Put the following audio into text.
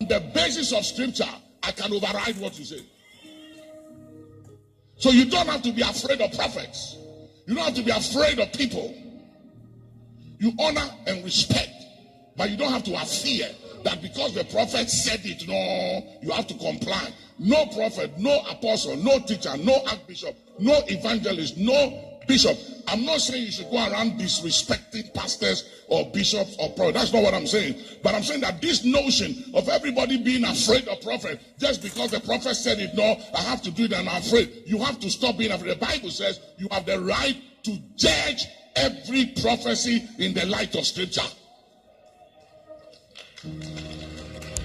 the basis of scripture, I can override what you say. So you don't have to be afraid of prophets. You don't have to be afraid of people. You honor and respect, but you don't have to have fear that because the prophet said it, no, you have to comply. No prophet, no apostle, no teacher, no archbishop, no evangelist, no bishop. I'm not saying you should go around disrespecting pastors or bishops or prophets. That's not what I'm saying. But I'm saying that this notion of everybody being afraid of prophet, just because the prophet said it, no, I have to do it and I'm afraid. You have to stop being afraid. The Bible says you have the right to judge every prophecy in the light of scripture.